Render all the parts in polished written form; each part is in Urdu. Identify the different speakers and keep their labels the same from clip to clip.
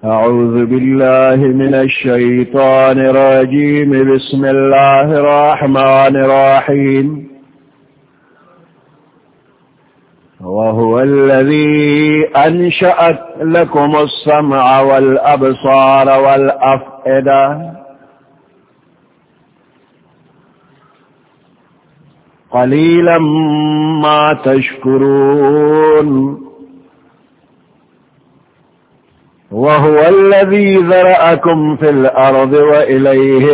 Speaker 1: أعوذ بالله من الشيطان الرجيم بسم الله الرحمن الرحيم وهو الذي أنشأ لكم السمع والأبصار والأفئدة قليلا ما تشكرون وهو الذي ذرأكم في الأرض وإليه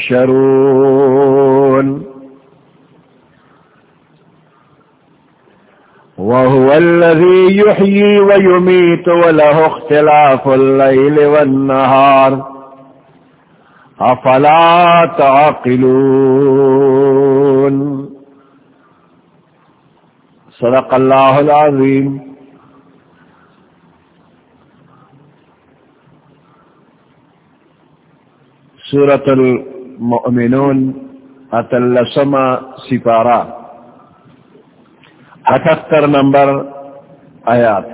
Speaker 1: تحشرون وهو الذي يحيي ويميت وله اختلاف الليل والنهار أفلا تعقلون صدق الله العظيم. سورة المؤمنون اتلسما سپارہ 78 نمبر آیات.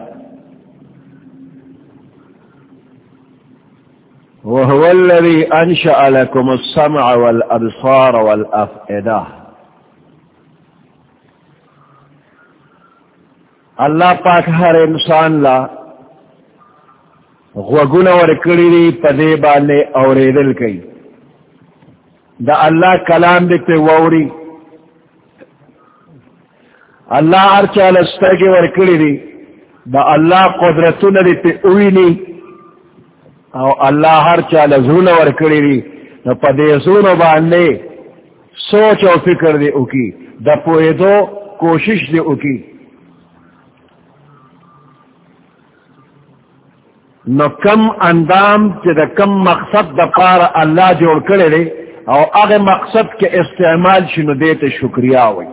Speaker 1: وهو الذي أنشأ لكم السمع والأبصار والأفئدة. اللہ پاک ہر انسان لا غوگون ورکڑی دی پدے بانے اوریدل کئی دا اللہ کلام دیتے ووری. اللہ ارچال استرگی ورکڑی دی دا اللہ قدرتون دیتے اوینی او اللہ ارچال زون ورکڑی دی دا پدے زون بانے سوچ و فکر دی اکی دا پویدو کوشش دی اکی. نو کم اندام چی دا کم مقصد دا پار اللہ جوڑ کرے دے او اغی مقصد کے استعمال شنو دیتے شکریہ ہوئی.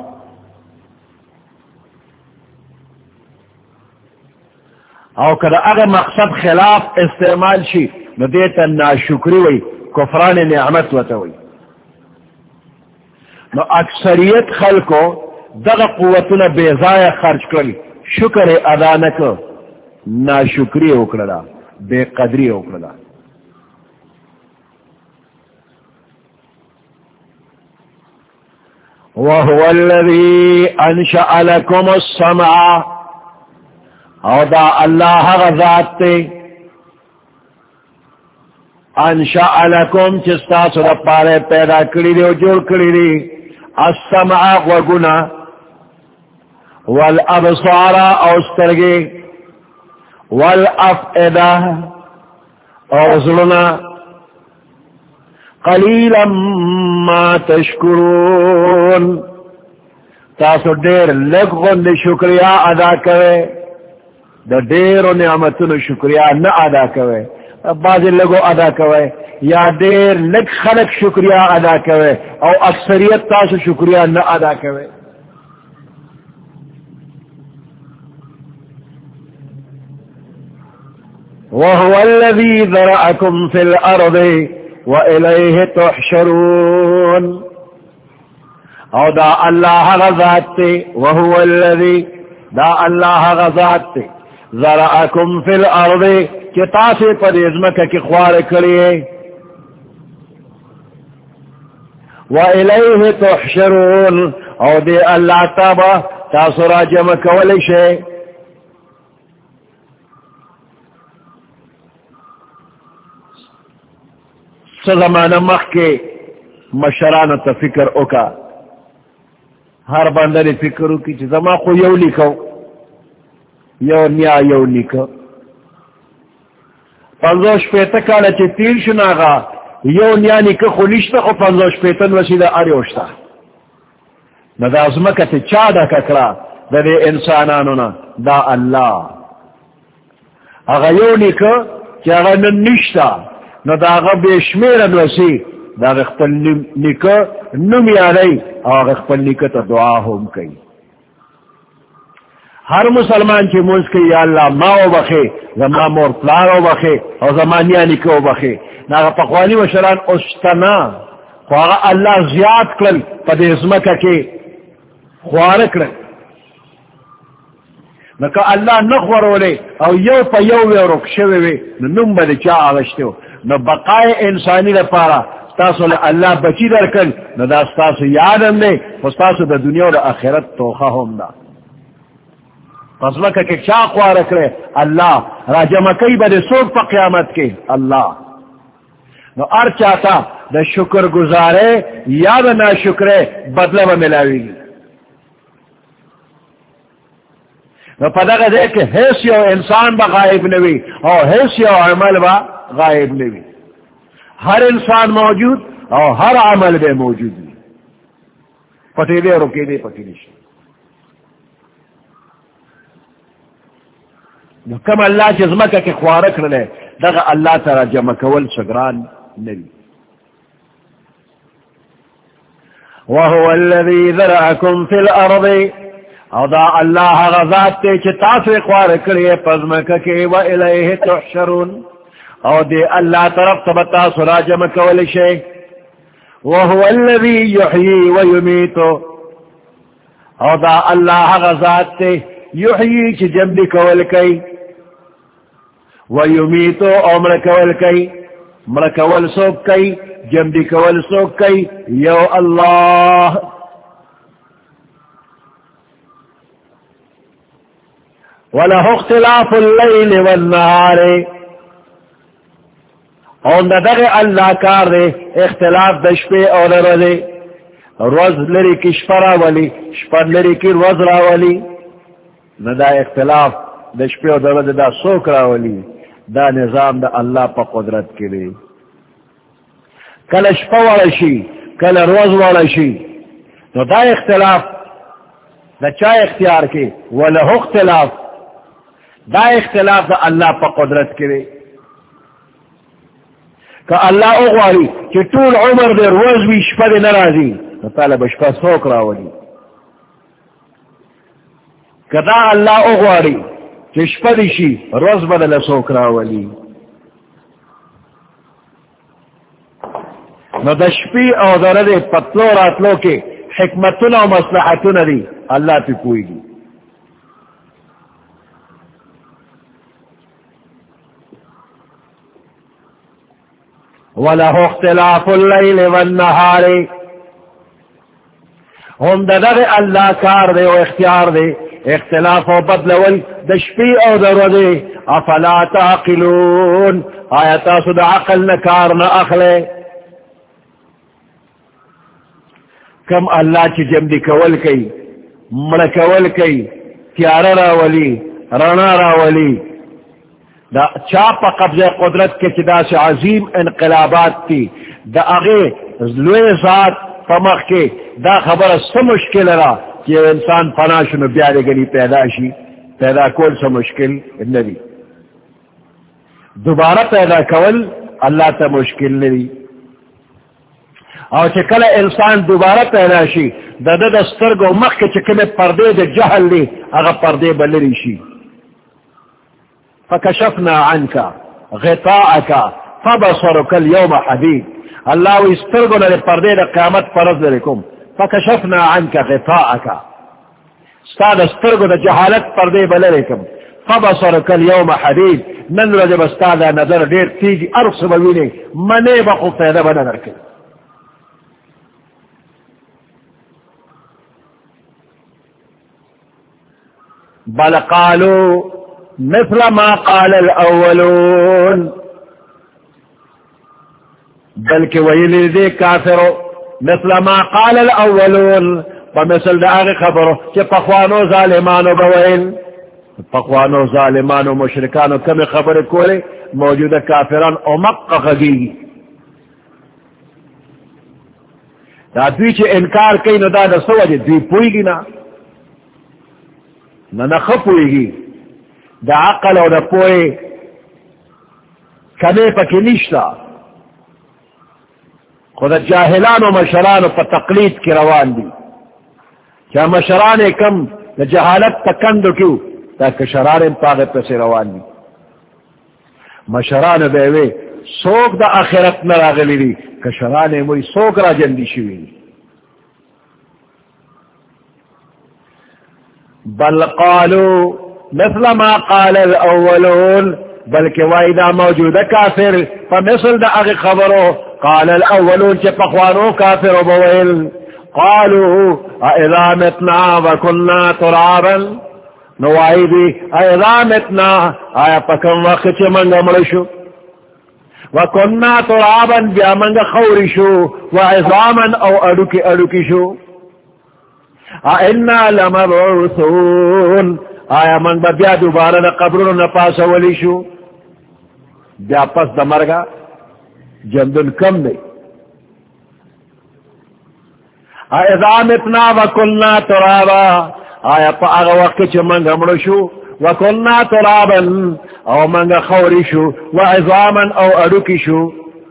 Speaker 1: او کدا اغی مقصد خلاف استعمال شی نو دیتا ناشکری ہوئی، کفران نعمت وتا ہوئی. نو اکثریت خلقو دغا قوتنا بیزای خرچ کری، شکر ادا نکو، ناشکری اکرلا، بے قدری اکرلا. وَهُوَ الَّذِي أَنشَأَ لَكُمُ السَّمْعَ. او دا اللہ غزات تے انشاء لکم چستا سر پارے پیدا کری دی و جوڑ کری دی السمع وگنا والابصار اوسترگی والافئدہ اوزلنا قلیلا ما تشکرون. تاسو دیر لگن دی شکریہ ادا کرے، دا دیر و نعمتون شکریہ نہ ادا کرے. بعض لگو ادا کرے یا دیر لگ خلق شکریہ ادا کرے او اکثریت تاسو شکریہ نہ ادا کرے. وَهُوَ الَّذِي ذَرَأَكُمْ فِي الْأَرْضِ وَإِلَيْهِ تُحْشَرُونَ. او دا اللہ غزات تے وَهُوَ الَّذِي دا اللہ غزات تے ذَرَأَكُمْ فِي الْأَرْضِ چتا سے پر ازمکہ کی خوار کریے وَإِلَيْهِ تُحْشَرُونَ. او دے اللہ تابا تاثرہ جمع کولی شے. زمانہ مخ کے مشران تا فکر اوکا، ہر بندر فکر اوکی چی زمان خو یو لکھو یو نیا یو لکھو. پنزوش پیتا کالا چی تیر شناغا یو نیا نکو خو نشتا خو پنزوش پیتن وسیدہ اریوشتا. ندا ازمکا تی چا دا ککرا دا دے انسانانونا دا اللہ. اگا یو نکو چی اگا نشتا نو دا آغا بیشمیرن وسی دا آغا اخپل نکا نمی آلی آغا اخپل نکا تا دعا ہم کئی. ہر مسلمان چی موز کئی یا اللہ ماو بخے زمان مور پلارو بخے اور زمانیہ نکو بخے. نا آغا پقوانی وشران استنا خو آغا اللہ زیاد کلل پا دے ازمکا کے خوار کلل. نکا اللہ نخورولے او یو پا یو وی رکشوی وی نم با دی چا آغشتیو نو بقای انسانی دا پارا ستاسو لے اللہ بچی در کن نو دا ستاسو یادم دے ستاسو دا دنیا و دا آخرت توخا ہم دا پس لکا کہ چا خوارک رے اللہ راجمکی با دی سوک پا قیامت کے اللہ نو ار چاہتا دا شکر گزارے یا دا نا شکرے بدلہ با ملاوی گی نو پدہ دے کہ حیث یو انسان با غائب نوی اور حیث یو عمل با غائب نوی ہر انسان موجود اور ہر عمل بے موجود بھی پٹی دے رکے دے پٹی نشی نو کم اللہ جزمکہ کے خوارک رلے دغا اللہ ترا جمع کول سگران نبی وهو الذي ذرأكم في الأرض او دا اللہ غزات تے چتاسو اقوار کریے پزمکہ کے وإلیہ تحشرون او دے اللہ طرف تبتا سرا جمع کول شے وهو الذي يحيي ويميت او دا اللہ غزات تے یحیی چی جمع کول کئی ویمیتو او مرکول کئی مرکول سوک کئی جمع کول سوک کئی یو اللہ وَلَهُ اخْتِلَافُ اللَّيْلِ وَالنَّهَارِ اور ندغ اللہ کار دے اختلاف دشپے اور رضے روز لری کی شپرا ولی شپر لری کی روز را ولی ندا اختلاف دشپے اور رضے دا سوک را ولی دا نظام دا اللہ پا قدرت کے لئے کل شپا والشی کل روز والشی نو دا اختلاف دا چا اختیار کے وَلَهُ اختلاف دا اختلاف دا اللہ پا قدرت کرے کہ اللہ اغواری کہ طول عمر دے روز بھی شپا دے نرازی طالب شپا سوک راولی کہ دا اللہ اغواری کہ شپا دی شی روز بدل سوک راولی نو دا شپی او دا دے پتلو راتلو کے حکمتنا و مصلحتنا دی اللہ پی پوئی گی وَلَهُ اخْتِلَافُ اللَّيْلِ وَالنَّهَارِ ہم دغه اللہ کار دے و اختیار دے اختلاف و بدلول دشپی او درودے افلا تعقلون آیتا سد عقل نکار نہ اخلے کم اللہ چی جمدی کول کئی مرکول کئی تیارا راولی رنا راولی دا چاپا قبض قدرت کے چدا سے عظیم انقلابات تھی دا اغی لوے ذات پمخ کے دا خبر سا مشکل را کہ انسان پناشن بیارے گلی پیدا کول سا مشکل نبی دوبارہ پیدا کول اللہ تا مشکل نبی اور چکل انسان دوبارہ پیدا شی دا دسترگو مخ کے چکل پردے دا جہل لی اغا پردے بلری شی فكشفنا عنك غطاءك فبصرك اليوم حديد الله يسترغنا للپردے دا قیامت فرض لكم فكشفنا عنك غطاءك استاد استرغو دا جہالت پردے بلرکم فبصرك اليوم حديد من رجب استاد نظر دیر تیجی ارس بوینے منے بقو پیدا بنظر کر بل قالوا مثل ما قال الاولون بلکہ ویلی دے کافرو مثل ما قال الاولون فمثل دا آغی خبرو کہ پخوانو ظالمانو بوئن پخوانو ظالمانو مشرکانو کمی خبر کولے موجود کافران امق غگی دا دوی چے انکار کئی نو دا دا سو وجہ دوی پوئی گی نا نخپوئی گی دا عقل او دا پوئے کمی پکی نشتا خود جاہلان و مشران پا تقلید کی روان دی کیا مشران کم دا جہالت تکندو کیوں تا کشران پاغ پس روان دی مشران بیوے سوک دا آخرت نراغلی دی کشران موی سوک را جندی شوی دی بل قالو مثل ما قال الاولون بلکہ وائدہ موجود کافر فمثل دا اغی خبرو قال الاولون چے پخوانو کافر بویل قالوا اذا متنا وكنا ترابا نوائدی اذا متنا آیا پکم وقت چے منگا مرشو وكنا ترابا بیا منگا خورشو وعظاما او اڑکی شو انا لمبعوثون آیا من بیا دوبارہ دا قبرون نپاس ولی شو بیا پس دا مرگا جندن کم دے اذا متنا وکلنا ترابا آیا پا آغا وقت چا منگا مرشو وکلنا ترابا او منگا خوری شو وعظاما او اڑکی شو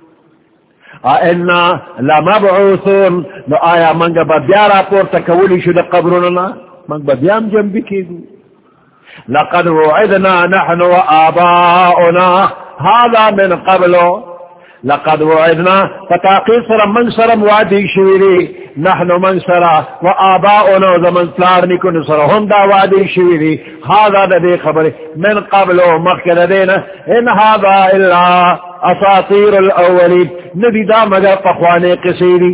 Speaker 1: انا لمبعوثون نو آیا منگا بیارا پورتا کولی شو دا قبروننا منگا بیام جنبی کی دو لقد وعدنا نحن وآباؤنا هذا من قبل لقد وعدنا فتاقی سر من سر وعدی شویری نحن من سر وآباؤنا زمن سلارنی کن سر هم دا وعدی شویری هذا دا دی خبر من قبل مخکر دینا ان هذا الا اساطیر الاولین ندی دا مگر پخوانے قصیری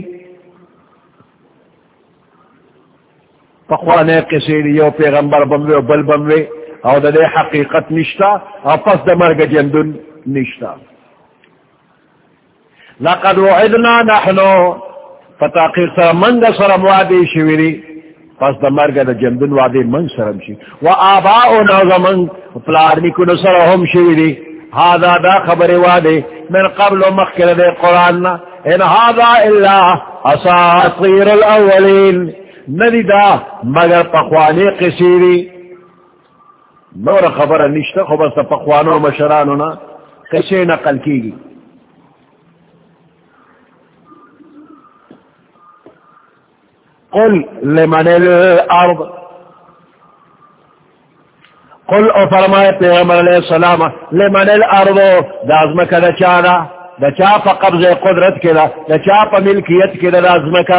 Speaker 1: پخوانے قصیری یو پیغمبر بموے و بل بموے او دا دے حقیقت نشتا او پس دا مرگ جندن نشتا لقد وعدنا نحنو فتاقیق سر منگ سر موادی شویری پس دا مرگ دا جندن وادی من سرم شی و آباؤنا زمن پلارنی کن سر هم شویری هذا دا خبر وادی من قبل مخکر دے قرآن ان هذا الا اساطیر الاولین ندی دا مگر پخوانی قصیری نور خبر نشتا خو بس پخوانو مشرانونا قصے نقل کی گی قل لمن الارض قل او فرمائے پیغمبر علیہ السلام لمن الارض دا ازمکا دا چانا دا چا پا قبض قدرت کے دا چا پا ملکیت کے دا ازمکا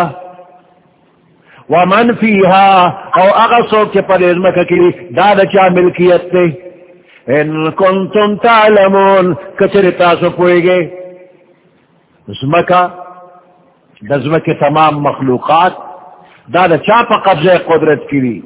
Speaker 1: ومن فيها او اغسوک کے پر ازمکا کلی دا دا چا ملکیت تے ان کنتم تعلمون کچر تاسو پوئے گے ازمکا دا ازمکا تمام مخلوقات دا دا چا پا قبض قدرت کلی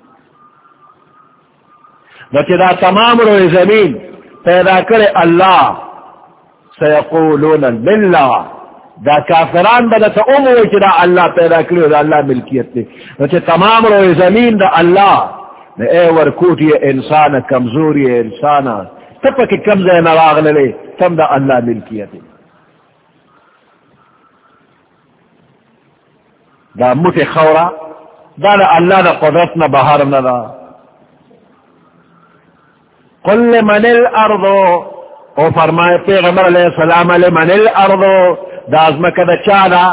Speaker 1: دا چا دا تمام روی زمین پیدا کرے اللہ سیقولون للہ دا کافران بدا تا اموی چا دا اللہ پیدا کرے دا اللہ ملکیت تے دا چا تمام روی زمین دا اللہ دا اے ورکوٹی انسان کمزوری انسان تپا کی کمزے نراغ للے تم دا اللہ ملکیت دا مت خورا دا دا اللہ دا قدرتنا بہار ندا قل لمن الارض او فرمائے پیغمبر علیہ السلام لمن الارض دا ازمکا دا چانا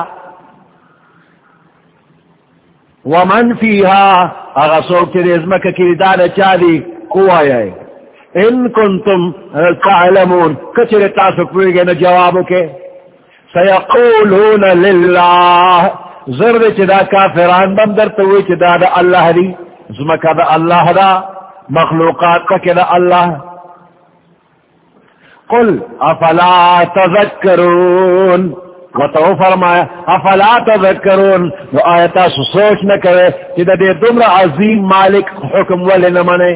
Speaker 1: ومن فیها اغسوک چی ازمکا کی دا دا چادی قوائی ہے ان کنتم تعلمون کچر تاسک پوئے نا جوابو کے سیقولون للہ زرد چی دا کافران بندر توی چی دا دا اللہ دی ازمکا دا اللہ دا مخلوقات کا کہ دا اللہ قل افلا تذکرون و تو فرمایا افلا تذکرون و آیتا سوچ نہ کرے کہ دا دے دمر عظیم مالک حکم والے نہ منے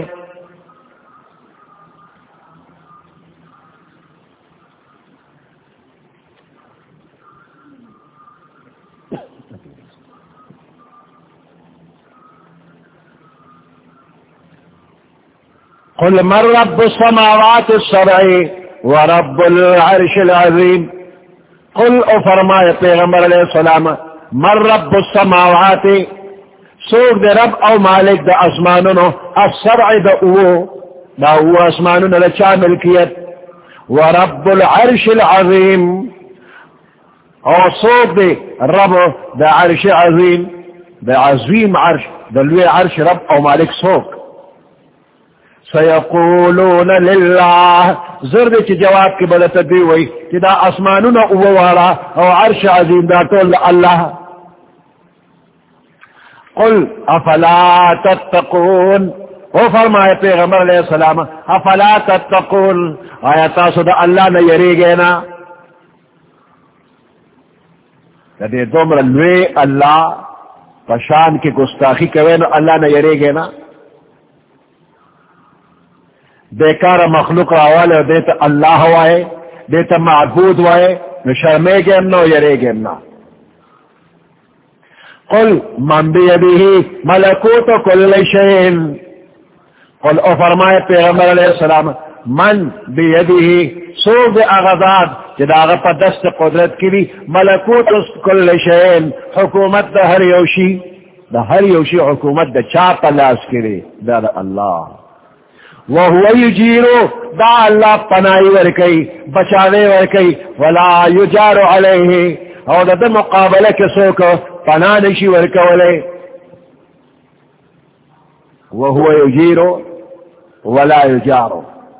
Speaker 1: قل من رب السماوات السبع ورب العرش العظیم قل او فرمائے پیغمبر علیہ السلام من رب السماوات سوک دے رب او مالک دا اسمانونو السبع دا او اسمانونو دا چا ملکیت ورب العرش العظیم او سوک دے رب دا عرش عظیم دا عظیم عرش دا لوی عرش رب او مالک سوک سیقولون للہ زرد چی جواب کی بلت دیوئی کہ دا اسمانون اووارا او عرش عظیم دا تول اللہ قل افلا تتقون او فرمائے پیغمبر علیہ السلام افلا تتقون آیا تاسو دا اللہ نہ یریگے نا دے دومر لوے اللہ پشان کی گستاخی کوئے نو اللہ نہ یریگے نا بیکار مخلوق راوالے دیتا اللہ وائے دیتا معبود وائے نو شرمے گیم نو یریگے نا قل من بیدیہ ملکوت کل شئین قل او فرمائے پیغمبر علیہ السلام من بیدیہ سوگ اغذاد جدا اغا دست قدرت کی بھی ملکوت کل شئین حکومت دا ہر یوشی حکومت دا چاپ لاس کرے دا اللہ وہو یجیرو دا اللہ پناہی ورکی بچانے ورکی ولا یجار علیہ او دا مقابلہ کسو کو پناہ نشی ورکولے وہو یجیرو ولا یجارو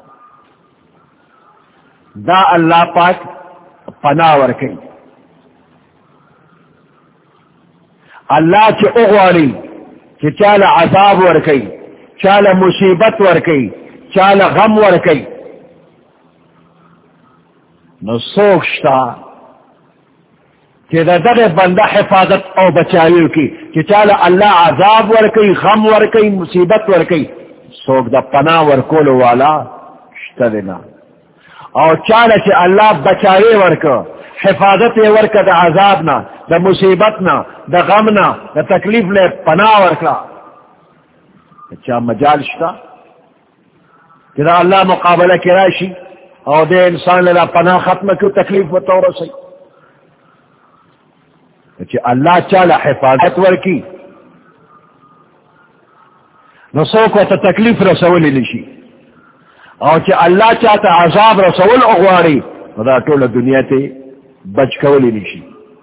Speaker 1: دا اللہ پاک پناہ ورکی اللہ چی اغواری چی چال عذاب ورکی چال مصیبت ورکی چال غم ورکی نو سوکشتا کہ دا در بندہ حفاظت او بچائیو کی کہ چال اللہ عذاب ورکی غم ورکی مصیبت ورکی سوک دا پناہ ورکولو والا شتدنا اور چال چی اللہ بچائے ورکو حفاظت ورکا دا عذابنا دا مصیبتنا دا غمنا دا تکلیف لے پناہ ورکا اچھا مجال شتا کہ دا اللہ مقابلہ کراشی اور دے انسان لے پناہ ختم کیوں تکلیف و طور سی اچھا اللہ چالا حفاظت ورکی نسوک و تا تکلیف رسولی لشی اور چا اللہ چاہتا عذاب رسول اغواری دا طول دنیا تے بچ کولی نشی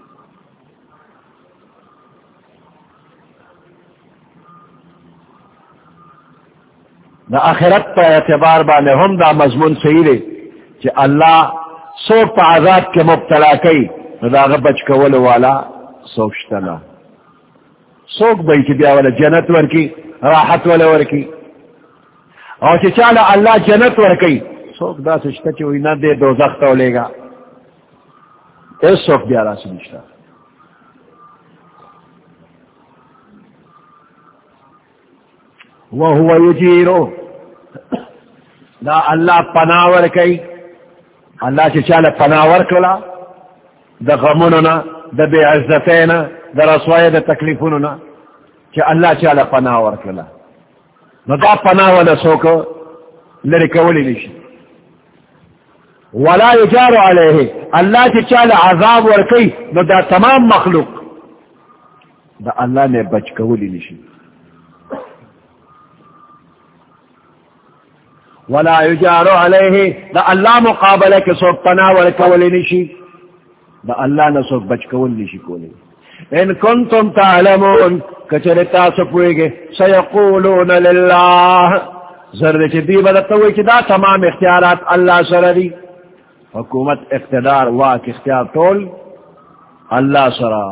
Speaker 1: دا آخرت پا اعتبار بانے ہم دا مضمون صحیح دے چا اللہ سوک پا عذاب کے مبتلا کئی دا غا بچ کول والا سوک شتلا سوک بھئی چی بیا والا جنت ورکی راحت والا ورکی اور چی چالا اللہ جنت ورکی سوک دا سشتا چی وینا دے دوزخ تولے گا اس سوک بیا را سنشتا وہو یجیرو دا اللہ پناہ ورکی اللہ چی چالا پناہ ورکلا دا غموننا دا بے عزتینا دا رسوائی دا تکلیفوننا چی اللہ چالا پناہ ورکلا نو دا پناہ والا سوکو لرکولی نشی ولا یجار علیہ اللہ چی چالا عذاب ورکی نو دا تمام مخلوق دا اللہ نے بچ کولی نشی ولا یجار علیہ دا اللہ مقابلہ کے سوک پناہ ورکولی نشی دا اللہ نے سوک بچ کولی نشی کولی ان کنتم تعلمون کچرتا سپوئے گے سیقولون للہ زرد چی دی بدتوئی چی دا تمام اختیارات اللہ سردی حکومت اقتدار واک اختیار طول اللہ سرا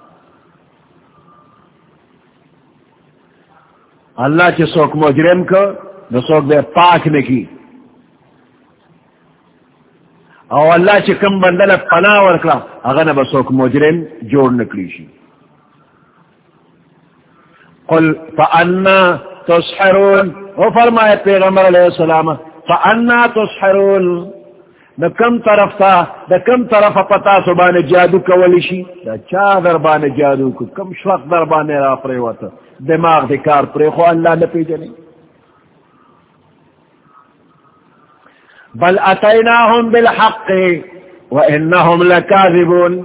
Speaker 1: اللہ چی سوک مجرم کو نو سوک بے پاک نکی او اللہ چی کم بندل پناہ ورکلا اغنى بسوک مجرم جوڑ نکلیشی قل فأنا تسحرون او فرمائے پیغمبر علیہ السلام فأنا تسحرون دا کم طرف تا دا کم طرف پتا سبان جادو کولیشی دا چا دربان جادو کو کم شوق دربان را پریواتا دماغ دی کار پریخو اللہ نپی جنی بل اتیناہم بالحق وانہم لکاذبون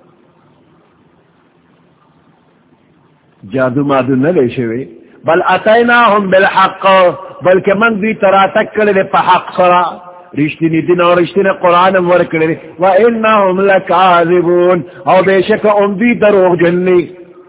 Speaker 1: جادو مادو نلے شوی بل اتیناہم بالحق بلکہ من دی ترا تکڑے دے پا حق سرا رشتینی دن اور رشتینی قرآن ورکڑے دے وانہم لکاذبون او بے شک ام دی دروغ جنی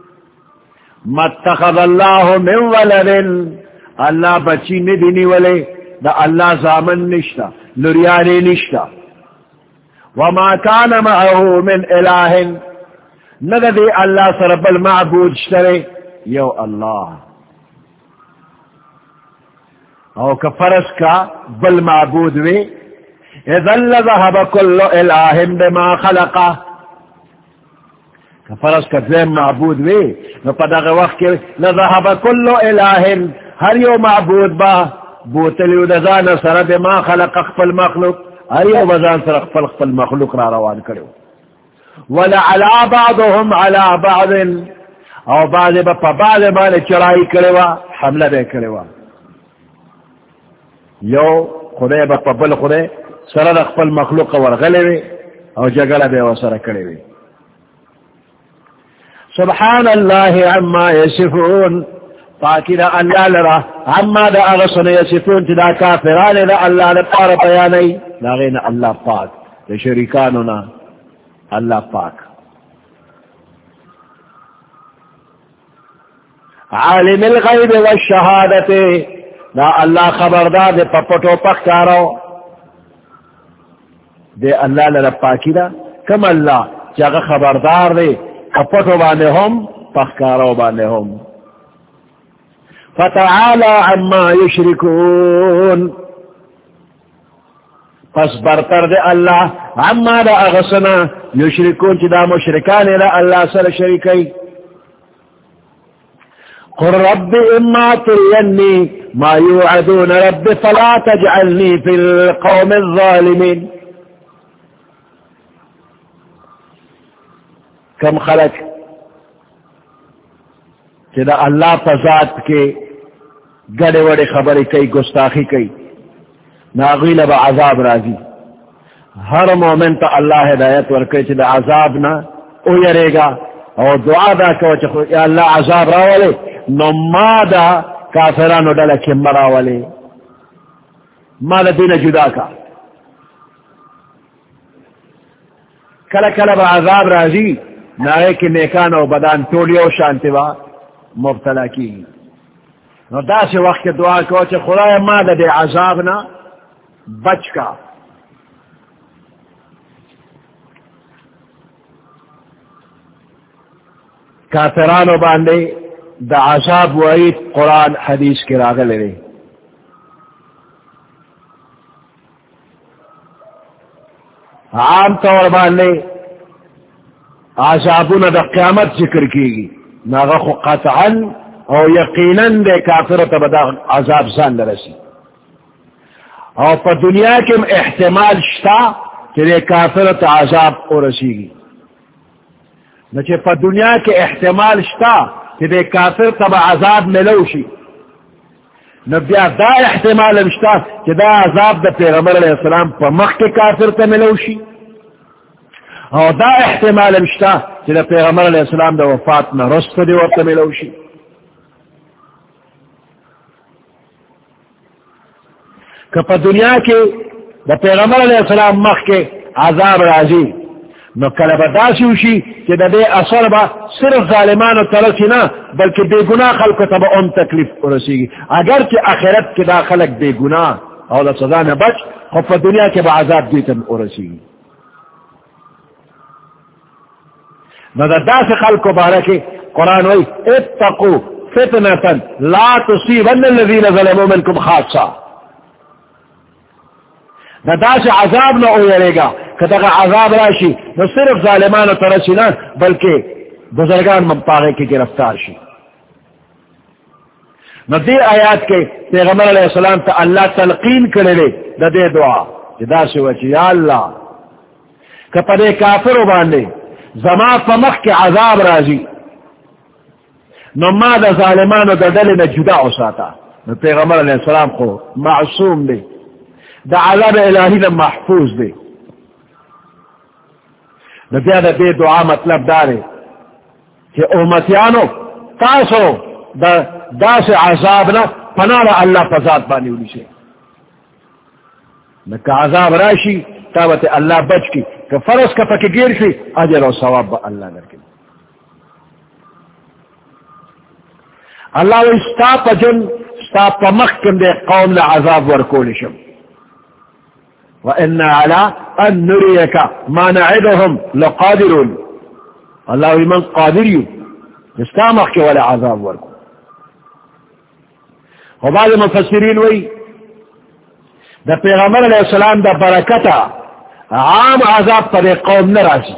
Speaker 1: متخذ اللہ من ولدن اللہ بچی ندینی ولے دا اللہ زامن نشتا لریانی نشتا وما کان معہو من الہ ندی اللہ سرب المعبود شترے یو اللہ او کفرس کا بل معبود وی اذن لذهب كل الہ بما خلقا کفرس کا دویم معبود وی نو پدغ وقت کے لذهب كل الہ ہر یو معبود با بوتلیو دزان سر بما خلق اخفل مخلوق ہر یو بزان سر اخفل مخلوق را روان کرو ولعلا بعضهم على بعض او بعض با بعض مال چرائی کروا حملہ بے کروا یو خدای با بل خدای سر اخفل مخلوق ورغلے وی او جگل بے وسر کرے وی سبحان اللہ عما یصفون پاکی دا اللہ لرا عما دا اغسن یصفون دا کافران دا اللہ لپار بیانی دا غین اللہ پاک دا شرکانونا اللہ پاک عالم الغیب والشہادت دا اللہ خبردار دے پپٹو پکارو دے اللہ لرا پاکی دا کم اللہ جگہ خبردار دے پپٹو بانے ہم پکارو بانے ہم فتعالی عما یشرکون پس برتر دے اللہ عما دا اغسنا یشرکون چی دا مشرکان دا اللہ سر شرکی قل رب اما ترینی ما یوعدون رب فلا تجعلنی فی القوم الظالمین کم خلق کہ دا اللہ فضاد کے گڑے وڑے خبریں کئی گستاخی کئی ناغیل با عذاب رازی ہر مومن تا اللہ ہدایت ورکے چی دا عذاب نا او یرے گا اور دعا دا کہ یا اللہ عذاب راولے نو ما دا کافرانو ڈالا کم راولے ما دا دین جدا کا کلا کلا با عذاب رازی ناغے کی نیکان و بدان تولیو شانتی با مبتلا کی نو دا سے وقت دعا کو چا خدای ما دا دے عذابنا بچ کا کافرانو باندے دا عذاب وعید قرآن حدیث کی راغلے رہے عام طور باندے عذابنا دا قیامت ذکر کی گی ناغخ قطعا او یقیناً دے کافرت بدا عذاب زان لرسی او پا دنیا کم احتمال شتا کہ دے کافرت عذاب او رسی گی نچے پا دنیا کے احتمال شتا کہ دے کافر تب عذاب ملوشی نبیا دا احتمال شتا کہ دا عذاب دا پیغمبر علیہ السلام پا مخ کے کافر تا ملوشی اور دا احتمال مشتا کہ دا پیغمبر علیہ السلام دا وفات نا رست دی ورط ملوشی کہ پا دنیا کے دا پیغمبر علیہ السلام مخ کے عذاب رازی نو کلبا داسی ہوشی کہ دا دے اثر با صرف ظالمان و ترسی نا بلکہ بے گناہ خلق تبا ان تکلیف رسی گی اگر کہ آخرت کے دا خلق بے گناہ اور دا سزا نہ بچ خب پا دنیا کے با عذاب دیتن رسی گی دا سے خلق کو بارکے قرآن وی اتقو فتنة لا تصیبن الذین ظلموا منکم خاصا دا سے عذاب نہ اویرے گا کہ دا عذاب راشی نہ صرف ظالمان و ترسی نہ بلکہ بزرگان ممپاغے کی گرفتار شی نہ دے آیات کے پیغمبر علیہ السلام تا اللہ تلقین کرے لے دا دے دعا دا سے وچی یا اللہ کہ پدے کافر باندے زما پمخ کے عذاب رازی نو ما دا ظالمان و دا دل نہ جدا ہو ساتا نو پیغمبر علیہ السلام کو معصوم دے دا عذاب الہی دا محفوظ دے نو بیا دا دے دعا مطلب دارے کہ امتیانو تاسو دا سے عذاب نا پناہ اللہ فضاد بانی ہوئی سے نکا عذاب راشی تابت اللہ بچ کی کہ فرض کا پکی گیر شی اجر و ثواب با اللہ در کے اللہ و استا پا جن استا پا مخکم دے قوم لعذاب ورکولشم وَإِنَّا عَلَىٰ أَن نُرِيَكَ مَا نَعِدُهُمْ لَقَادِرُونَ اللہ ویمن قادریو استا مخ کے والا عذاب ورکو و بعض مفسرین وی دا پیغمبر علیہ السلام دا برکتا عام عذاب پر قوم نرازی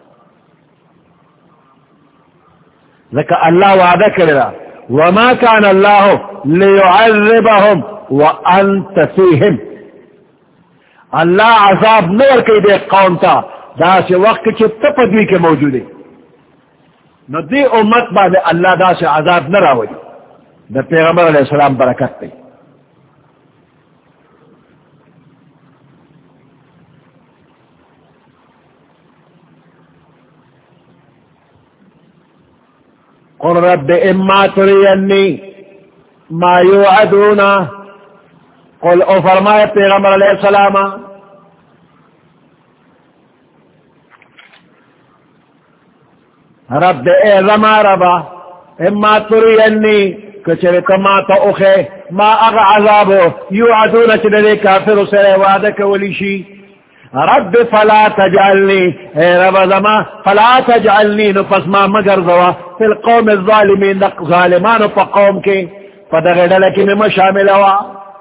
Speaker 1: ذکا اللہ وعدہ کرلا وما کان اللہ لیعذبهم وانت فیہم اللہ عذاب نور کی دے قوم تا دا سے وقت چی تپدوی کے موجودے نو دی امت بعد اللہ دا سے عذاب نراوی دا پیغمبر علیہ السلام برکت تے قل رب اما ترینی ما یوعدونا قل او فرمائے پیغمبر علیہ السلام رب اے رما ربا اما ترینی کچرت ما تا اخے ما اغا عذابو یوعدونا چلے کافر سرے وعدک ولیشی رب فلا تجعلنی اے رب زما فلا تجعلنی نفس ما مگر زوا فی القوم الظالمین ظالمان پا قوم کے فدغیڑ لکی میں شامل ہوا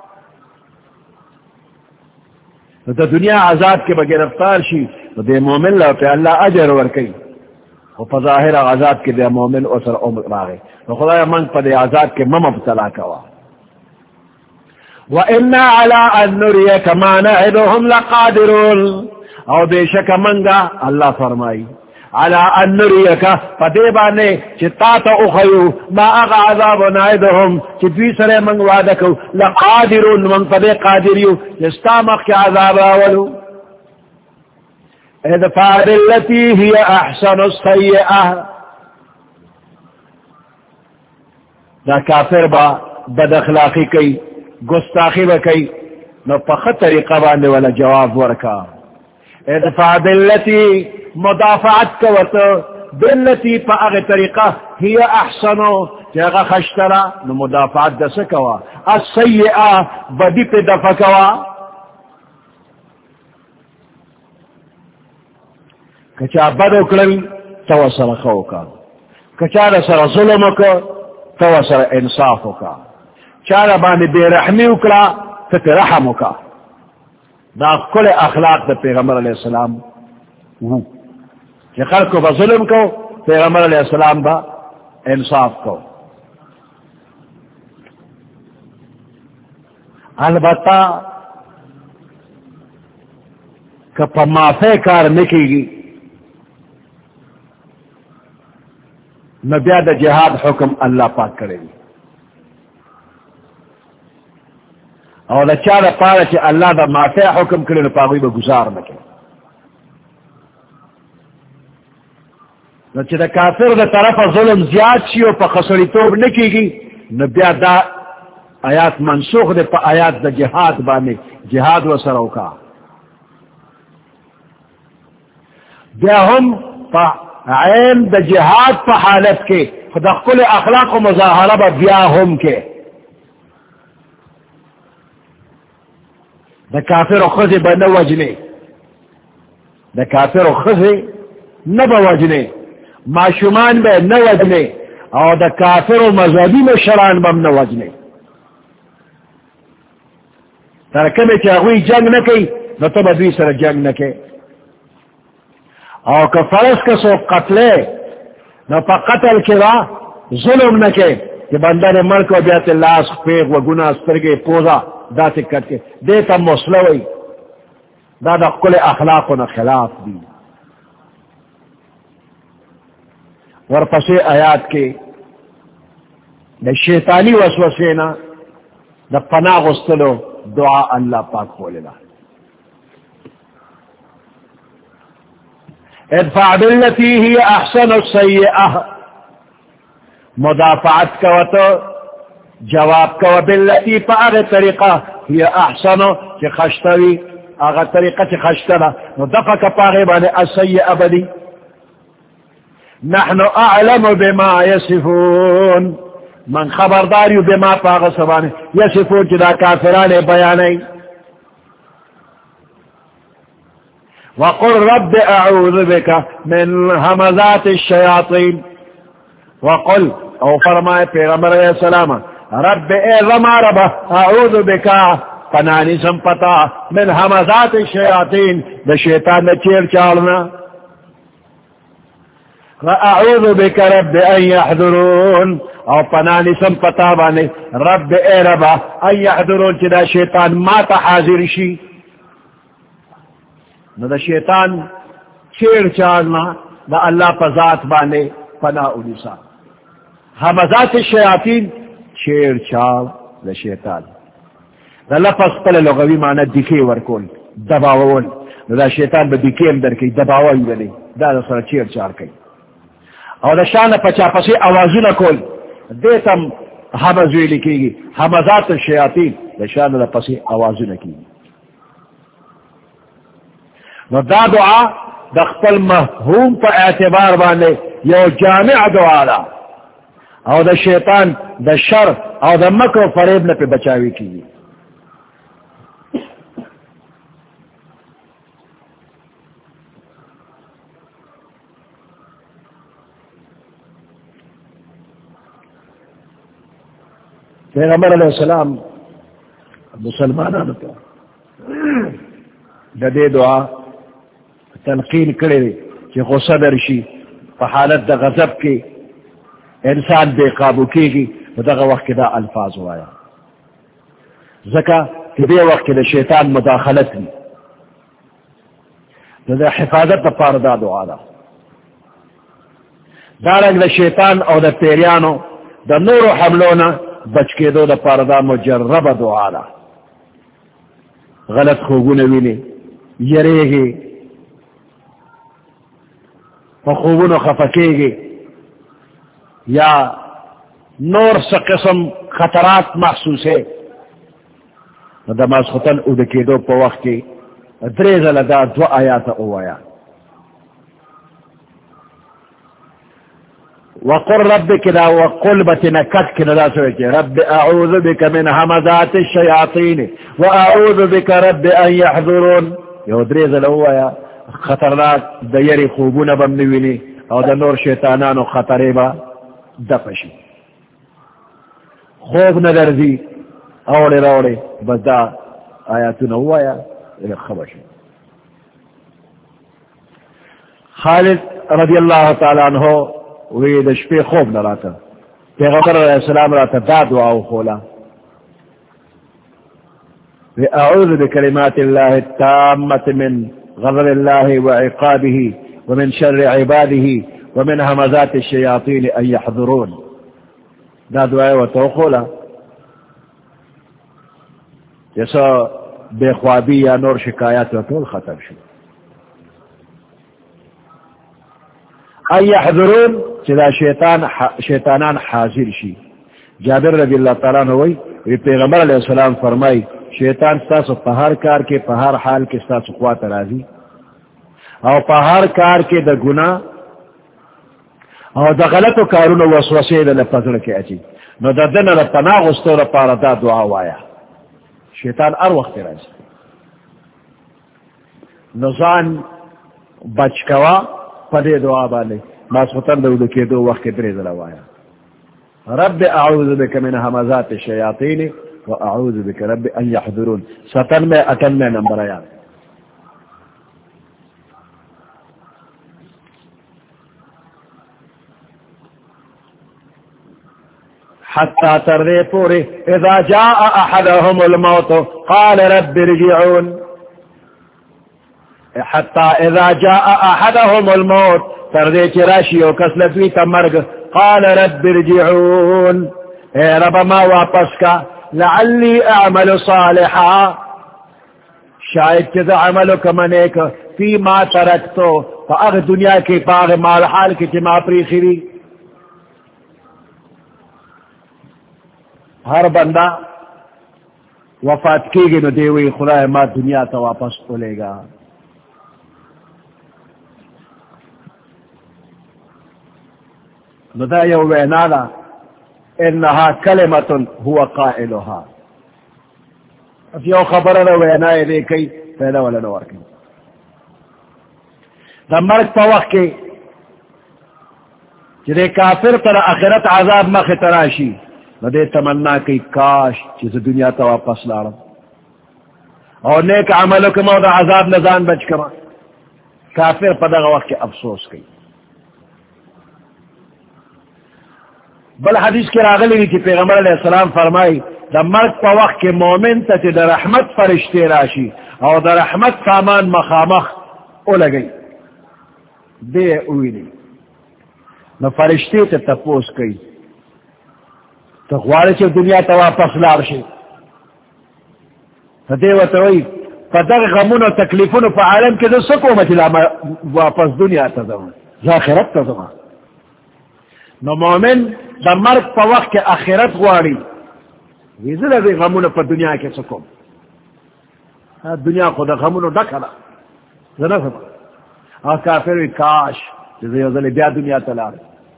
Speaker 1: تو دنیا عذاب کے بغیر افطار شی تو دے مومن لہو پہ اللہ اجر ورکی و فظاہر عذاب کے دے مومن اسر عمر راگے تو خدا من پا دے عذاب کے ممبتلا کوا وَإِنَّا عَلَىٰ أَن نُرِيَكَ مَا نَعِدُهُمْ لَقَادِرُونَ او بے شک منگا اللہ فرمائی عَلَىٰ أَن نُرِيَكَ فَدِبَانِ چِتَّاتَ اُخَيُو مَا أَغَ عَذَابُ نَعِدُهُمْ چِتْوِي سَرے منگ وعدکو لَقَادِرُونَ من فَدِي قادریو جستامق کے عذاب آولو ادفع بالتي هي أحسن السيئة دا کافر با بد اخلاقی کئی گستاخی بکی نو پخت طریقہ باندے والا جواب ورکا ادفع باللتی مدافعت کورتو باللتی پا اغی طریقہ ہی احسنو جاگا خشترا نو مدافعت دسکوا السیئہ بدی پہ دفکوا کچا بد اکڑل تو سر خوکا کچا سر ظلم کو تو سر انصاف کا چارہ باندې بے رحمی اکڑا تو رحم کا دا کل اخلاق دا پیغمبر علیہ السلام وہ کہ خلق کو با ظلم کو پیغمبر علیہ السلام با انصاف کو البتہ کہ پا معافی کار نکی گی نبیہ دا جہاد حکم اللہ پاک کرے گی اور دا چارہ پارا چی اللہ دا معافی حکم کرے نو پاگوی با گزار نکے نو چی دا کافر دا طرف ظلم زیاد شیو پا خسری توب نکی گی نو بیا دا آیات منسوخ دے پا آیات دا جہاد بانے جہاد و سروکا بیا ہم پا عین دا جہاد پا حالت کے خدا کل اخلاق و مظاہرہ با بیا ہم کے دا کافر و خزی با نوجنے دا کافر و خزی نبا وجنے معشومان با نوجنے اور دا کافر و مذہبی مشران با نوجنے ترکمی چاہوی جنگ نکی نو تو بدوی سر جنگ نکی اور کہ فرض کا سو قتلے نو پا قتل کرا ظلم نکے کہ بندہ نے ملک و بیات لاس پیغ و گناہ سترگے پوزا دا تکت کے دیتا مسلوی دا دا کل اخلاق و خلاف دی ورپسے آیات کے دا شیطانی وسوسینا دا پناہ غستلو دعا اللہ پاک بولنا ادفع باللتی ہی احسن السیئہ مدافعت کا تو جواب کا باللتی پا اغی طریقہ ہی احسن چی خشتوی اغی طریقہ چی خشتنا دفع کا پاغی بانے السیئہ بدی نحن اعلم بما یصفون من خبرداریو بما پاغ سبانے یصفون چی دا کافران بیانی وقل رب اعوذ بك من همزات الشياطين وقل او فرمائے پیغمبر علیہ السلام رب اے رما رب اعوذ بك پنانی سمپتا من حمزات الشیاطین دا شیطان دا چیر چالنا وَأَعُوذُ بِكَ رَبِّ أَن يَحْضُرُونَ او پنانی سمپتا بانے رب اے ربا ان يحضرون چدا شیطان ما تا حاضر شی نو دا شیطان چیر چالنا دا اللہ پا ذات بانے پناہ انیسا حمزات الشیاطین چیر چال دا شیطان دا لفظ پل لغوی معنی دکے ورکول دباوول دا شیطان با دکے اندر کی دباوی بلے دا سر چیر چال کئی اور دا شان پچا پسی آوازو نکول دیتم حمزوی لکی گی حمزات الشیاطین دا شان دا پسی آوازو نکی گی نو دا دعا دا خپل مفہوم پا اعتبار بانے یو جامع دعا دا او دا شیطان دا شر او دا مکر و فریب نے پہ بچاوی کی پیغمبر علیہ السلام مسلمانانو تا دا دے دعا تنقین کرے کہ غصہ درشی پا حالت دا غضب کے انسان بے قابو کی گی دا وقت دا الفاظ ہوایا زکا کہ دے وقت دا شیطان مداخلت لی دا حفاظت دا پار دا دعا دا دارنگ دا شیطان او دا پیریانو دا نور و حملونا بچ کے دو دا پار دا مجرب دعا دا غلط خوبون وینے یرے گے خوبون خفکے گے یا نور سے قسم خطرات محسوس ہے دماز خطن ادکے دو پا وقت کی دریز لدا دو آیات او آیات وقل رب كذا وقل بتنكت كذا سويت رب أعوذ بك من همزات الشياطين وأعوذ بك رب أن يحضرون يودريز الأول خطرناك ديري خوبون بمنويني أو دا نور شيطانان وخطريبا دفشي خوف ندرزي أولي رولي بس دا آياتنا هوايا خبشي خالد رضي الله تعالى عنه وی د شپې خوب نه راته پیغمبر علیہ السلام راته دا دعا وکوله وی اعوذ بکلمات الله التامة من غضب الله وعقابه ومن شر عباده ومن همزات الشياطين ان يحضرون دا دعا وتوکوله جیسا بے خوابی یا نور شکایات و طول ختم شو ان يحضرون چدا شیطانان حاضر شی جابر رضی اللہ تعالیٰ نوی پیغمبر علیہ السلام فرمائی شیطان ستاسو پہار کار کے پہار حال کے ستاسو قوات رازی او پہار کار کے دا گناہ او دا غلط و کارون وسوسے دا لپزر کے اچی نو دا دن لپناغ استو لپارا دا دعا وایا شیطان ار وقت رازی نظان بچکوا پدے دعا بالے باس خطن دو دکے دو وقت دریز لوایا رب اعوذ بک من همزات الشیاطین و اعوذ بک رب ان یحضرون ستن میں اٹن میں نمبر آیا حتی تردے پورے اذا جاء احدهم الموت قال رب ارجعون حتی اذا جاء احدهم الموت تردے چراشی و کسلفی تمرگ قال رب ارجعون اے رب ما واپس کا لعلی اعمل صالحا شاید چیز عملو کمنے کا فی ما ترکتو فا اغ دنیا کی پاغ مال حال کی چی ما پریخری ہر بندہ وفات کی گی نو دیوئی خدا ما دنیا تا واپس اولے گا نو دا یو وینالا انہا کلمت ہوا قائلوها اب یو خبر دا وینائے دے کئی پیدا والا نوار کی دا مرک پا وقت کے جدے کافر تر آخرت عذاب مخ تراشی نو دے تمنا کی کاش چیز دنیا تا واپس لارم اور نیک عملوں کے موت عذاب نزان بچ کما. کافر پدغ وقت کے افسوس کی. بل حدیث کے راغلی کی پیغمبر علیہ السلام فرمائی دا مرد پا وقت کے مومن تا چی دا رحمت فرشتے راشی اور دا رحمت سامان مخامخ او لگئی دے اوئی دی نو فرشتے تا تپوس کئی تو خوارے چی دنیا تا واپس لارشی تا دے وطوئی پا در غمون و تکلیفون و پا عالم کے دا سکو مچلا واپس دنیا تا زمان زاخرت تا زمان. نو مومن دا مرگ پا وقت کے آخرت غواری ویزل ازی غمون پا دنیا کے سکم دنیا خود غمون ڈکھلا زنفت اور کافر وی کاش جزی ازل بیا دنیا تلار.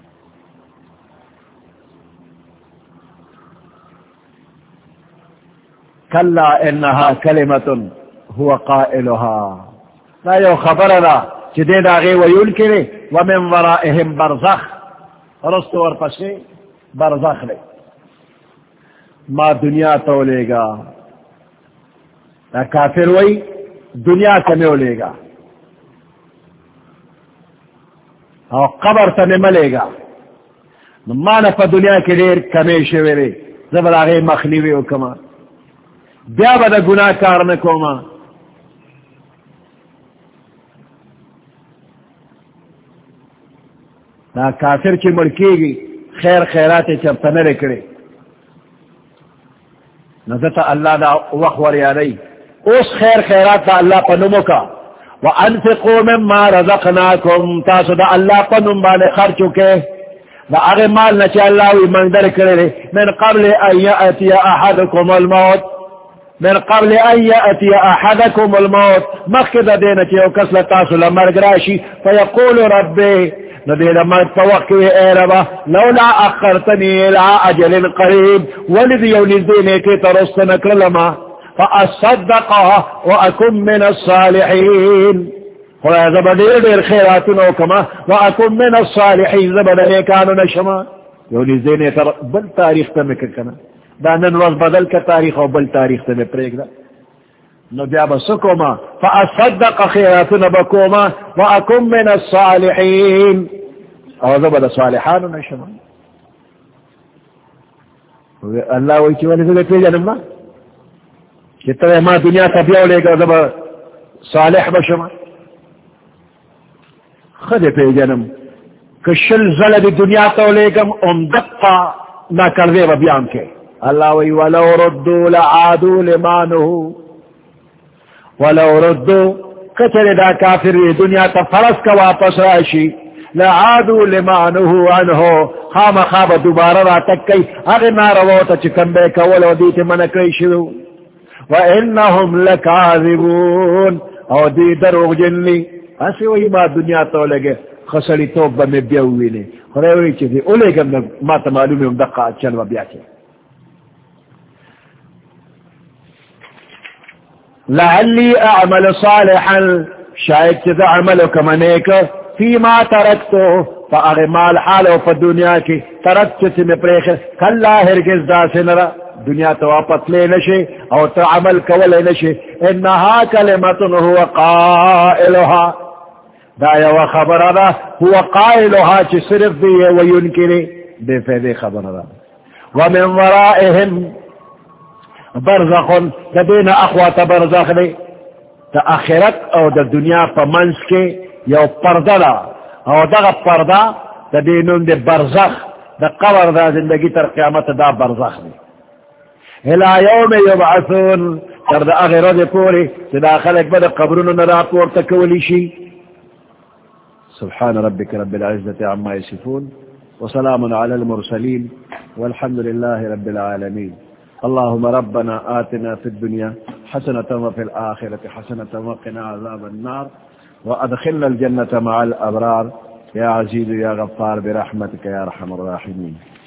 Speaker 1: کلا انہا کلمت هو قائلها لا یو خبر دا چی دے دا غی ویول کرے ومن ورائهم برزخ رستو اور پسے برزخ لے ما دنیا تو لے گا کافر وئی دنیا تمہیں لے گا اور قبر تمہیں ملے گا مانا پا دنیا کے دیر کمیشے ویرے زبر آگے مخلیوی و کما بیا بدا گناہ کار نکو ما نا کافر کی ملکی گی خیر خیرات چبتا نرکڑے نزتا اللہ دا وقور یادی اس خیر خیرات دا اللہ پنمو کا وَأَنْفِقُوا مِمَّا رَزَقْنَاكُمْ تاسو دا اللہ پنم بانے خرچو کے دا اغی مال نچے اللہ وی من در کرے من قبل ان یأتی احدکم الموت من قبل ان یأتی احدکم الموت مخد دینا چے وکسل تاسو لمرگ راشی فیقول ربی ندید مرد توقوی اے ربا لولا اخرتنی الى اجل قریب ولد یونزدینے کی ترست نکرلما فاصدقا واکم من الصالحین خدا زبدیر دیر خیراتنو کما واکم من الصالحین زبدنے کانو نشما یونزدینے تر بل تاریخ تمکر کنا دانن وز بدل کا تاریخ و بل تاریخ تمہیں پریگ دا نو بیا بسکوما فاصدق خیراتنا بکوما واکم من الصالحین او زبد صالحانو نشما اللہ ویچی والی زبد پی جنم کہ تو ما دنیا تا بیاو لے گا زبد صالح بشما خد پی جنم کشل زلد دنیا تا لے گم امدقا نا کردے با بیان کے اللہ وی ولو ردو لعادو لمانہو ولو ردو کچر دا کافر دنیا تا فرس کا واپس راشی لعادو لمانہو عنہو خام خواب دوبارہ را تک کئی اگر ناروتا چکم بے کولو دیت منکی شروع وَإِنَّهُمْ لَكَاذِبُونَ او دی دروغ جنلی ایسے وہی ما دنیا تو لگے خسلی توب با میں بیاوی لے خواہ وہی چیزی اولے گم ما تا معلومی ہم دقا چل و بیا کے لعلی اعمل صالحا شاید چیز عملو کمانے کا فیما ترکتو فا اغمال حالو فا دنیا کی ترکتو سی میں پریخر کلا ہرگز دا سنرا دنیا تو واپس لے نشے اور تو عمل کولے نشے انہا کلمتن ہوا قائلها دا یو خبر دا ہوا قائلها چی صرف دیئے وینکرے بے فیدے خبر دا ومن ورائهم برزخن دا دین اخوات برزخ دے دا آخرت او دا دنیا پا منس کے یو پردہ دا او دا پردہ دا دینون دے برزخ دا قبر دا زندگی تر قیامت دا برزخ دے الى یوم یبعثون تر دا اغیرہ دے پوری دا خلق بدا قبرون نرا پورتا کولی شی سبحان ربك رب العزة عما يصفون وسلام على المرسلين والحمد لله رب العالمين اللهم ربنا آتنا في الدنيا حسنة وفي الآخرة حسنة وقنا عذاب النار وأدخلنا الجنة مع الأبرار يا عزيز يا غفار برحمتك يا أرحم الراحمين.